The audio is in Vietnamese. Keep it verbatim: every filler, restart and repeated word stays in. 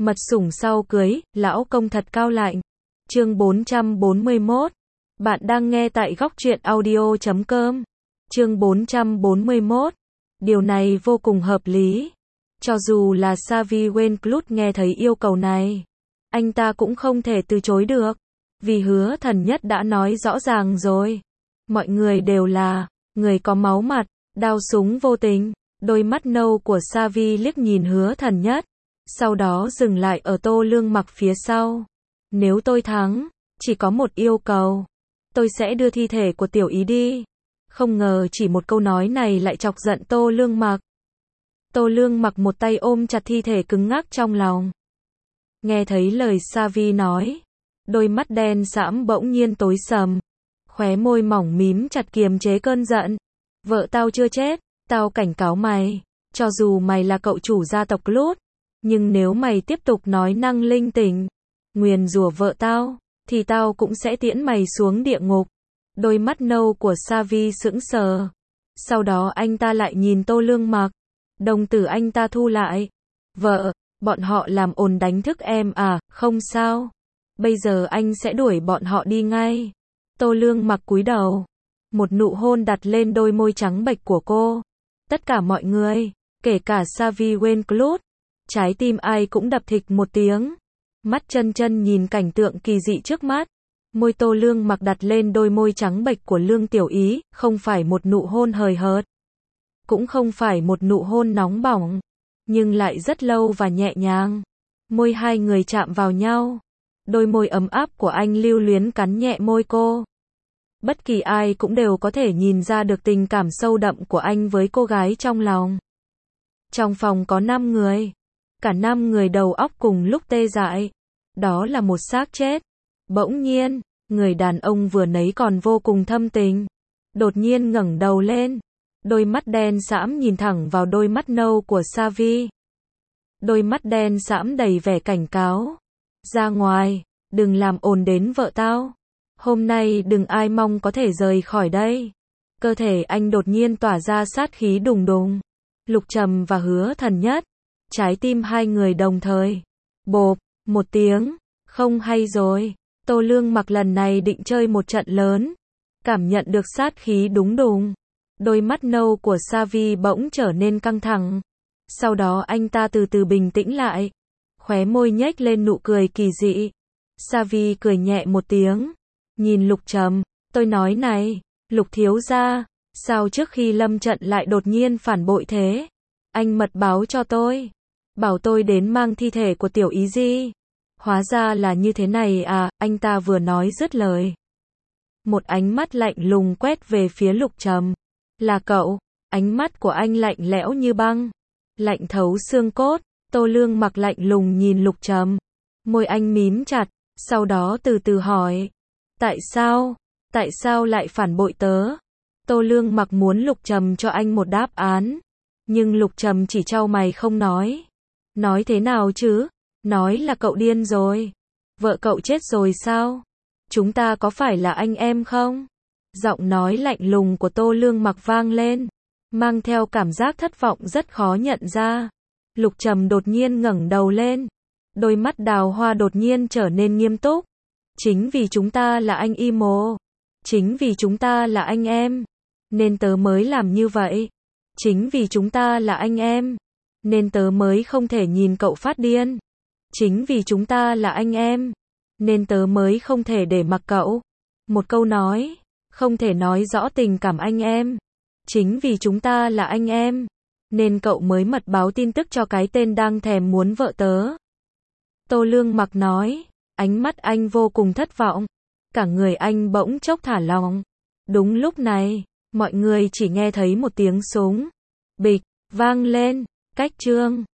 Mật sủng sau cưới, lão công thật cao lạnh. Chương bốn trăm bốn mươi mốt. Bạn đang nghe tại góc truyện audio chấm com. Chương bốn trăm bốn mươi mốt. Điều này vô cùng hợp lý. Cho dù là Xavi Wenclut nghe thấy yêu cầu này, anh ta cũng không thể từ chối được. Vì Hứa Thần Nhất đã nói rõ ràng rồi. Mọi người đều là người có máu mặt, đao súng vô tình. Đôi mắt nâu của Xavi liếc nhìn Hứa Thần Nhất, sau đó dừng lại ở Tô Lương Mặc phía sau. Nếu tôi thắng, chỉ có một yêu cầu. Tôi sẽ đưa thi thể của Tiểu Ý đi. Không ngờ chỉ một câu nói này lại chọc giận Tô Lương Mặc. Tô Lương Mặc một tay ôm chặt thi thể cứng ngắc trong lòng. Nghe thấy lời Xavi nói, đôi mắt đen sẫm bỗng nhiên tối sầm, khóe môi mỏng mím chặt kiềm chế cơn giận. Vợ tao chưa chết, tao cảnh cáo mày, cho dù mày là cậu chủ gia tộc Clut, nhưng nếu mày tiếp tục nói năng linh tinh, nguyền rủa vợ tao, thì tao cũng sẽ tiễn mày xuống địa ngục. Đôi mắt nâu của Xavi sững sờ. Sau đó anh ta lại nhìn Tô Lương Mặc. Đồng tử anh ta thu lại. Vợ, bọn họ làm ồn đánh thức em à, không sao. Bây giờ anh sẽ đuổi bọn họ đi ngay. Tô Lương Mặc cúi đầu. Một nụ hôn đặt lên đôi môi trắng bệch của cô. Tất cả mọi người, kể cả Xavi Wenclut, trái tim ai cũng đập thịch một tiếng. Mắt chân chân nhìn cảnh tượng kỳ dị trước mắt. Môi Tô Lương Mặc đặt lên đôi môi trắng bệch của Lương Tiểu Ý, không phải một nụ hôn hời hợt, cũng không phải một nụ hôn nóng bỏng, nhưng lại rất lâu và nhẹ nhàng. Môi hai người chạm vào nhau. Đôi môi ấm áp của anh lưu luyến cắn nhẹ môi cô. Bất kỳ ai cũng đều có thể nhìn ra được tình cảm sâu đậm của anh với cô gái trong lòng. Trong phòng có năm người. Cả năm người đầu óc cùng lúc tê dại. Đó là một xác chết. Bỗng nhiên, người đàn ông vừa nãy còn vô cùng thâm tình, đột nhiên ngẩng đầu lên. Đôi mắt đen sẫm nhìn thẳng vào đôi mắt nâu của Xavi. Đôi mắt đen sẫm đầy vẻ cảnh cáo. Ra ngoài, đừng làm ồn đến vợ tao. Hôm nay đừng ai mong có thể rời khỏi đây. Cơ thể anh đột nhiên tỏa ra sát khí đùng đùng. Lục Trầm và Hứa Thần Nhất. Trái tim hai người đồng thời. Bộp, một tiếng. Không hay rồi. Tô Lương Mặc lần này định chơi một trận lớn. Cảm nhận được sát khí đúng đùng. Đôi mắt nâu của Xavi bỗng trở nên căng thẳng. Sau đó anh ta từ từ bình tĩnh lại. Khóe môi nhếch lên nụ cười kỳ dị. Xavi cười nhẹ một tiếng. Nhìn Lục Trầm, tôi nói này, Lục thiếu gia, sao trước khi lâm trận lại đột nhiên phản bội thế? Anh mật báo cho tôi, bảo tôi đến mang thi thể của Tiểu Ý Di. Hóa ra là như thế này à, anh ta vừa nói dứt lời. Một ánh mắt lạnh lùng quét về phía Lục Trầm. Là cậu, ánh mắt của anh lạnh lẽo như băng, lạnh thấu xương cốt. Tô Lương Mặc lạnh lùng nhìn Lục Trầm. Môi anh mím chặt, sau đó từ từ hỏi. Tại sao? Tại sao lại phản bội tớ? Tô Lương Mặc muốn Lục Trầm cho anh một đáp án. Nhưng Lục Trầm chỉ chau mày không nói. Nói thế nào chứ? Nói là cậu điên rồi. Vợ cậu chết rồi sao? Chúng ta có phải là anh em không? Giọng nói lạnh lùng của Tô Lương Mặc vang lên, mang theo cảm giác thất vọng rất khó nhận ra. Lục Trầm đột nhiên ngẩng đầu lên. Đôi mắt đào hoa đột nhiên trở nên nghiêm túc. Chính vì chúng ta là anh Imo. Chính vì chúng ta là anh em, nên tớ mới làm như vậy. Chính vì chúng ta là anh em, nên tớ mới không thể nhìn cậu phát điên. Chính vì chúng ta là anh em, nên tớ mới không thể để mặc cậu. Một câu nói, không thể nói rõ tình cảm anh em. Chính vì chúng ta là anh em, nên cậu mới mật báo tin tức cho cái tên đang thèm muốn vợ tớ. Tô Lương Mặc nói, ánh mắt anh vô cùng thất vọng. Cả người anh bỗng chốc thả lỏng. Đúng lúc này, mọi người chỉ nghe thấy một tiếng súng bịch vang lên, cách chương